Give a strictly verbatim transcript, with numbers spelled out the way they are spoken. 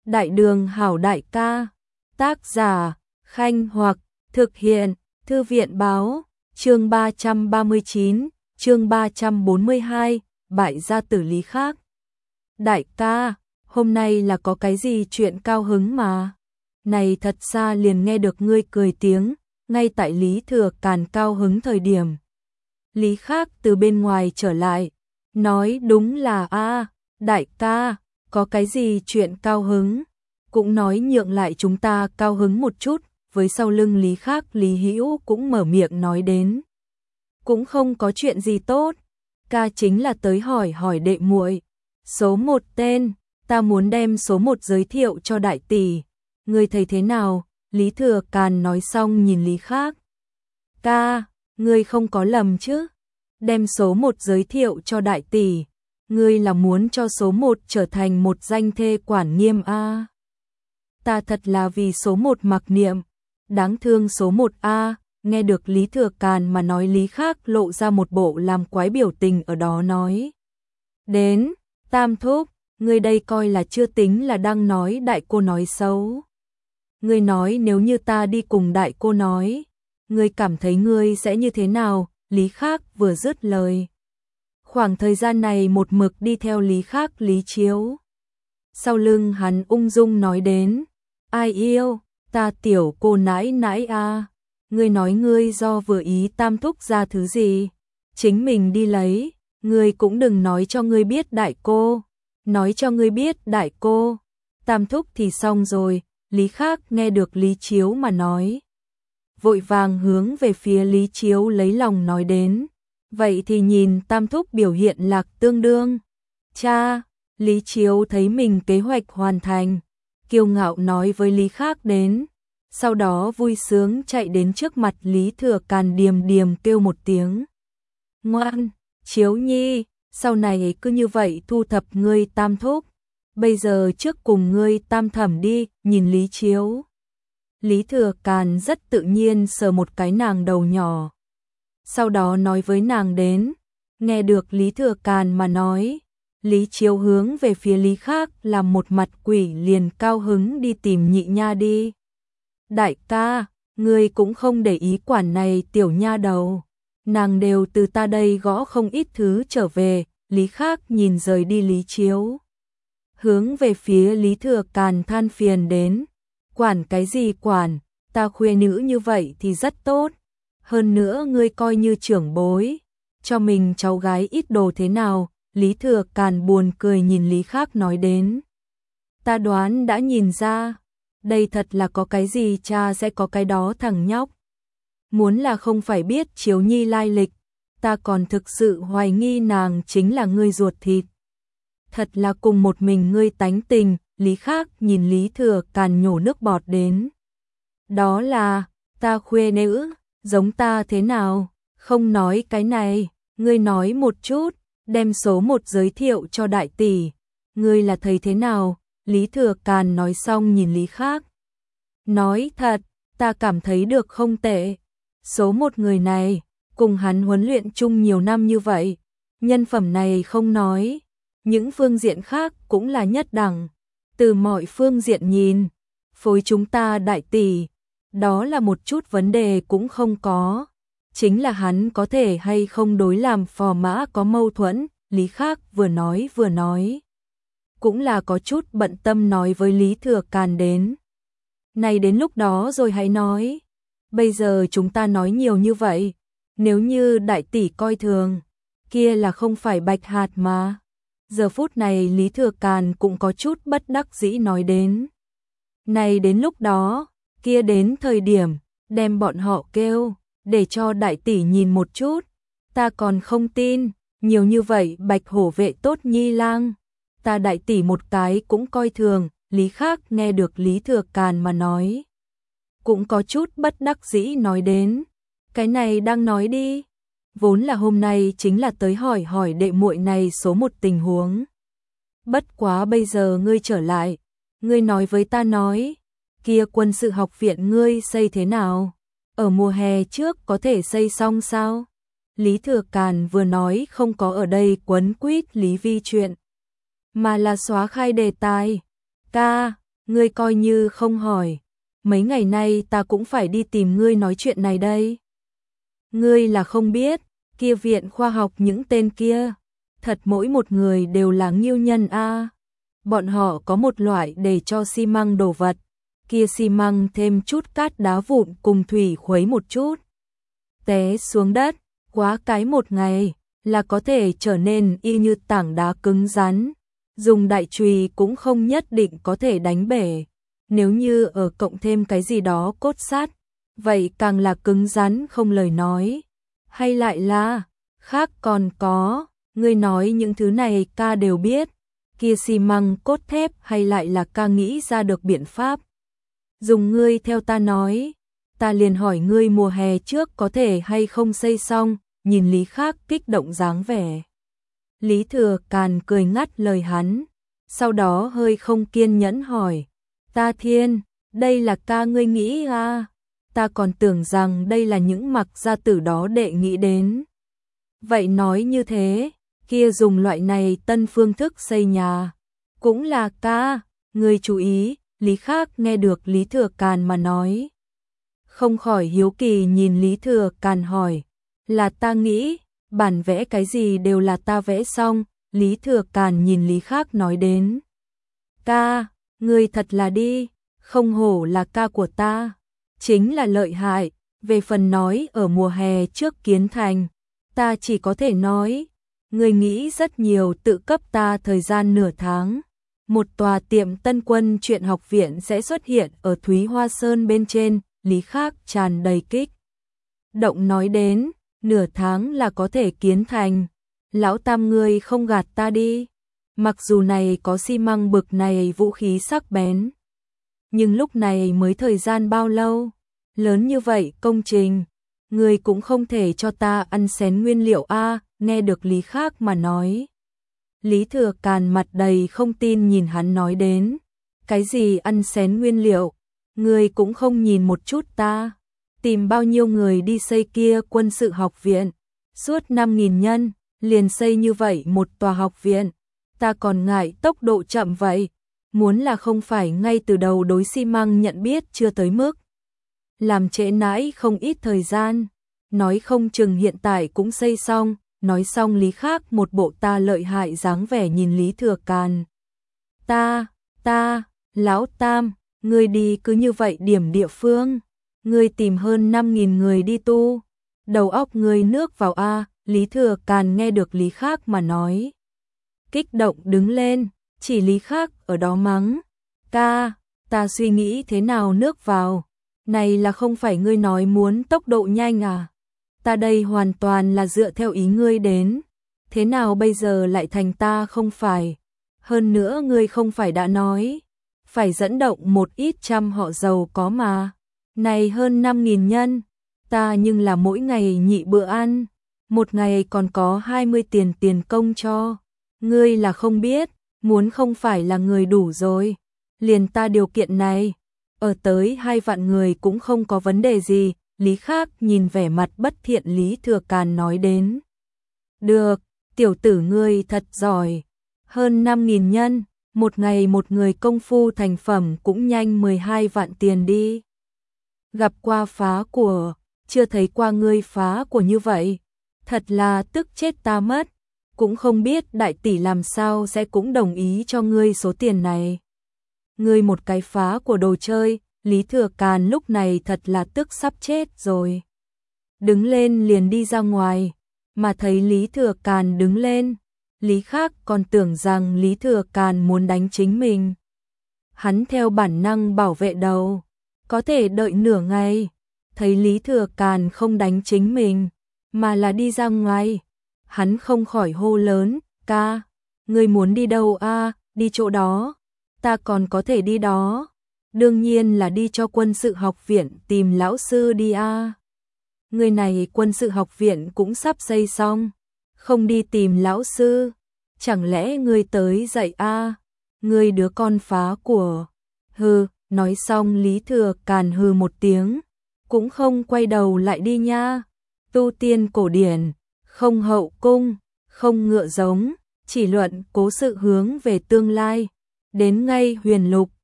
Đại đường hảo đại ca. Tác giả, Khanh Hoặc, thực hiện, Thư viện báo, chương ba trăm ba mươi chín, chương ba trăm bốn mươi hai, bại gia tử Lý Khác. Đại ca, hôm nay là có cái gì chuyện cao hứng mà? Này thật xa liền nghe được ngươi cười tiếng, ngay tại Lý Thừa Càn cao hứng thời điểm. Lý Khác từ bên ngoài trở lại, nói đúng là a, đại ca, có cái gì chuyện cao hứng, cũng nói nhượng lại chúng ta cao hứng một chút, với sau lưng Lý Khác Lý Hữu cũng mở miệng nói đến. Cũng không có chuyện gì tốt, ca chính là tới hỏi hỏi đệ muội, số một tên, ta muốn đem số một giới thiệu cho đại tỷ, ngươi thấy thế nào? Lý Thừa Càn nói xong nhìn Lý Khác. Ca, ngươi không có lầm chứ? Đem số một giới thiệu cho đại tỷ, ngươi là muốn cho số một trở thành một danh thê quản nghiêm a? Ta thật là vì số một mặc niệm, đáng thương số một a. Nghe được Lý Thừa Càn mà nói, Lý Khác lộ ra một bộ làm quái biểu tình ở đó nói. Đến, Tam thúc, ngươi đây coi là chưa tính là đang nói đại cô nói xấu. Ngươi nói nếu như ta đi cùng đại cô nói, ngươi cảm thấy ngươi sẽ như thế nào? Lý Khác vừa dứt lời. Khoảng thời gian này một mực đi theo Lý Khác Lý Chiếu. Sau lưng hắn ung dung nói đến. Ai yêu, ta tiểu cô nãi nãi a, ngươi nói ngươi do vừa ý Tam thúc ra thứ gì, chính mình đi lấy, ngươi cũng đừng nói cho ngươi biết đại cô, nói cho ngươi biết đại cô, Tam thúc thì xong rồi. Lý Khác nghe được Lý Chiếu mà nói, vội vàng hướng về phía Lý Chiếu lấy lòng nói đến, vậy thì nhìn Tam thúc biểu hiện lạc tương đương. Cha, Lý Chiếu thấy mình kế hoạch hoàn thành, kiêu ngạo nói với Lý Khác đến, sau đó vui sướng chạy đến trước mặt Lý Thừa Càn điềm điềm kêu một tiếng. Ngoan, Chiếu nhi, sau này cứ như vậy thu thập ngươi Tam thúc, bây giờ trước cùng ngươi tam thẩm đi, nhìn Lý Chiếu. Lý Thừa Càn rất tự nhiên sờ một cái nàng đầu nhỏ, sau đó nói với nàng đến, nghe được Lý Thừa Càn mà nói, Lý Chiếu hướng về phía Lý Khác làm một mặt quỷ liền cao hứng đi tìm nhị nha đi. Đại ca, ngươi cũng không để ý quản này tiểu nha đầu, nàng đều từ ta đây gõ không ít thứ trở về. Lý Khác nhìn rời đi Lý Chiếu, hướng về phía Lý Thừa Càn than phiền đến, quản cái gì quản, ta khuê nữ như vậy thì rất tốt, hơn nữa ngươi coi như trưởng bối, cho mình cháu gái ít đồ thế nào? Lý Thừa Càn buồn cười nhìn Lý Khác nói đến, ta đoán đã nhìn ra, đây thật là có cái gì cha sẽ có cái đó thằng nhóc, muốn là không phải biết Chiếu nhi lai lịch, ta còn thực sự hoài nghi nàng chính là ngươi ruột thịt. Thật là cùng một mình ngươi tánh tình. Lý Khác nhìn Lý Thừa Càn nhổ nước bọt đến. Đó là, ta khuê nữ, giống ta thế nào? Không nói cái này, ngươi nói một chút, đem số một giới thiệu cho đại tỷ. Ngươi là thầy thế nào? Lý Thừa Càn nói xong nhìn Lý Khác. Nói thật, ta cảm thấy được không tệ. Số một người này, cùng hắn huấn luyện chung nhiều năm như vậy, nhân phẩm này không nói, những phương diện khác cũng là nhất đẳng. Từ mọi phương diện nhìn, phối chúng ta đại tỷ, đó là một chút vấn đề cũng không có. Chính là hắn có thể hay không đối làm phò mã có mâu thuẫn. Lý Khác vừa nói vừa nói, cũng là có chút bận tâm nói với Lý Thừa Càn đến. Này đến lúc đó rồi hãy nói, bây giờ chúng ta nói nhiều như vậy, nếu như đại tỷ coi thường, kia là không phải bạch hạt mà. Giờ phút này Lý Thừa Càn cũng có chút bất đắc dĩ nói đến. Này đến lúc đó, kia đến thời điểm, đem bọn họ kêu, để cho đại tỷ nhìn một chút, ta còn không tin, nhiều như vậy bạch hổ vệ tốt nhi lang, ta đại tỷ một cái cũng coi thường. Lý Khác nghe được Lý Thừa Càn mà nói, cũng có chút bất đắc dĩ nói đến, cái này đang nói đi. Vốn là hôm nay chính là tới hỏi hỏi đệ muội này số một tình huống. Bất quá bây giờ ngươi trở lại, ngươi nói với ta nói, kia quân sự học viện ngươi xây thế nào? Ở mùa hè trước có thể xây xong sao? Lý Thừa Càn vừa nói không có ở đây quấn quýt Lý Vi chuyện, mà là xóa khai đề tài. Ca, ngươi coi như không hỏi, mấy ngày nay ta cũng phải đi tìm ngươi nói chuyện này đây. Ngươi là không biết, kia viện khoa học những tên kia, thật mỗi một người đều là nghiêu nhân a. Bọn họ có một loại để cho xi măng đổ vật, kia xi măng thêm chút cát đá vụn cùng thủy khuấy một chút, té xuống đất, quá cái một ngày là có thể trở nên y như tảng đá cứng rắn, dùng đại chùy cũng không nhất định có thể đánh bể. Nếu như ở cộng thêm cái gì đó cốt sắt, vậy càng là cứng rắn không lời nói. Hay lại là, khác còn có, ngươi nói những thứ này ca đều biết, kia xi măng cốt thép hay lại là ca nghĩ ra được biện pháp. Dùng ngươi theo ta nói, ta liền hỏi ngươi mùa hè trước có thể hay không xây xong, nhìn Lý Khác kích động dáng vẻ. Lý Thừa Càn cười ngắt lời hắn, sau đó hơi không kiên nhẫn hỏi, ta thiên, đây là ca ngươi nghĩ à, ta còn tưởng rằng đây là những mặc gia tử đó đệ nghĩ đến. Vậy nói như thế, kia dùng loại này tân phương thức xây nhà, cũng là ca, ngươi chú ý. Lý Khác nghe được Lý Thừa Càn mà nói, không khỏi hiếu kỳ nhìn Lý Thừa Càn hỏi, là ta nghĩ, bản vẽ cái gì đều là ta vẽ xong. Lý Thừa Càn nhìn Lý Khác nói đến, ca, ngươi thật là đi, không hổ là ca của ta, chính là lợi hại. Về phần nói ở mùa hè trước kiến thành, ta chỉ có thể nói, ngươi nghĩ rất nhiều, tự cấp ta thời gian nửa tháng. Một tòa tiệm Tân Quân Truyện Học Viện sẽ xuất hiện ở Thúy Hoa Sơn bên trên. Lý Khác tràn đầy kích động nói đến, nửa tháng là có thể kiến thành. Lão Tam ngươi không gạt ta đi, mặc dù này có xi măng bực này vũ khí sắc bén, nhưng lúc này mới thời gian bao lâu, lớn như vậy công trình, ngươi cũng không thể cho ta ăn xén nguyên liệu a. Nghe được Lý Khác mà nói, Lý Thừa Càn mặt đầy không tin nhìn hắn nói đến, cái gì ăn xén nguyên liệu, ngươi cũng không nhìn một chút ta, tìm bao nhiêu người đi xây kia quân sự học viện, suốt năm nghìn nhân, liền xây như vậy một tòa học viện, ta còn ngại tốc độ chậm vậy, muốn là không phải ngay từ đầu đối xi măng nhận biết chưa tới mức, làm trễ nãi không ít thời gian, nói không chừng hiện tại cũng xây xong. Nói xong Lý Khác một bộ ta lợi hại dáng vẻ nhìn Lý Thừa Càn. Ta, ta, Lão Tam, ngươi đi cứ như vậy điểm địa phương, ngươi tìm hơn năm nghìn người đi tu, đầu óc ngươi nước vào a. Lý Thừa Càn nghe được Lý Khác mà nói, kích động đứng lên, chỉ Lý Khác ở đó mắng, ca, ta suy nghĩ thế nào nước vào, này là không phải ngươi nói muốn tốc độ nhanh à? Ta đây hoàn toàn là dựa theo ý ngươi đến, thế nào bây giờ lại thành ta không phải, hơn nữa ngươi không phải đã nói, phải dẫn động một ít trăm họ giàu có mà, này hơn năm nghìn nhân, ta nhưng là mỗi ngày nhị bữa ăn, một ngày còn có hai mươi tiền tiền công cho, ngươi là không biết, muốn không phải là người đủ rồi, liền ta điều kiện này, ở tới hai vạn người cũng không có vấn đề gì. Lý Khác nhìn vẻ mặt bất thiện Lý Thừa Càn nói đến, được, tiểu tử ngươi thật giỏi, hơn năm nghìn nhân, một ngày một người công phu thành phẩm cũng nhanh mười hai vạn tiền đi. Gặp qua phá của, chưa thấy qua ngươi phá của như vậy, thật là tức chết ta mất, cũng không biết đại tỷ làm sao sẽ cũng đồng ý cho ngươi số tiền này. Ngươi một cái phá của đồ chơi. Lý Thừa Càn lúc này thật là tức sắp chết rồi. Đứng lên liền đi ra ngoài, mà thấy Lý Thừa Càn đứng lên, Lý Khác còn tưởng rằng Lý Thừa Càn muốn đánh chính mình. Hắn theo bản năng bảo vệ đầu, có thể đợi nửa ngày, thấy Lý Thừa Càn không đánh chính mình, mà là đi ra ngoài. Hắn không khỏi hô lớn, ca, ngươi muốn đi đâu a? Đi chỗ đó, ta còn có thể đi đó. Đương nhiên là đi cho quân sự học viện tìm lão sư đi a. À. Người này quân sự học viện cũng sắp xây xong, không đi tìm lão sư, chẳng lẽ ngươi tới dạy a? À? Ngươi đứa con phá của. Hừ, nói xong Lý Thừa Càn hừ một tiếng, cũng không quay đầu lại đi nha. Tu tiên cổ điển, không hậu cung, không ngựa giống, chỉ luận cố sự hướng về tương lai, đến ngay huyền lục.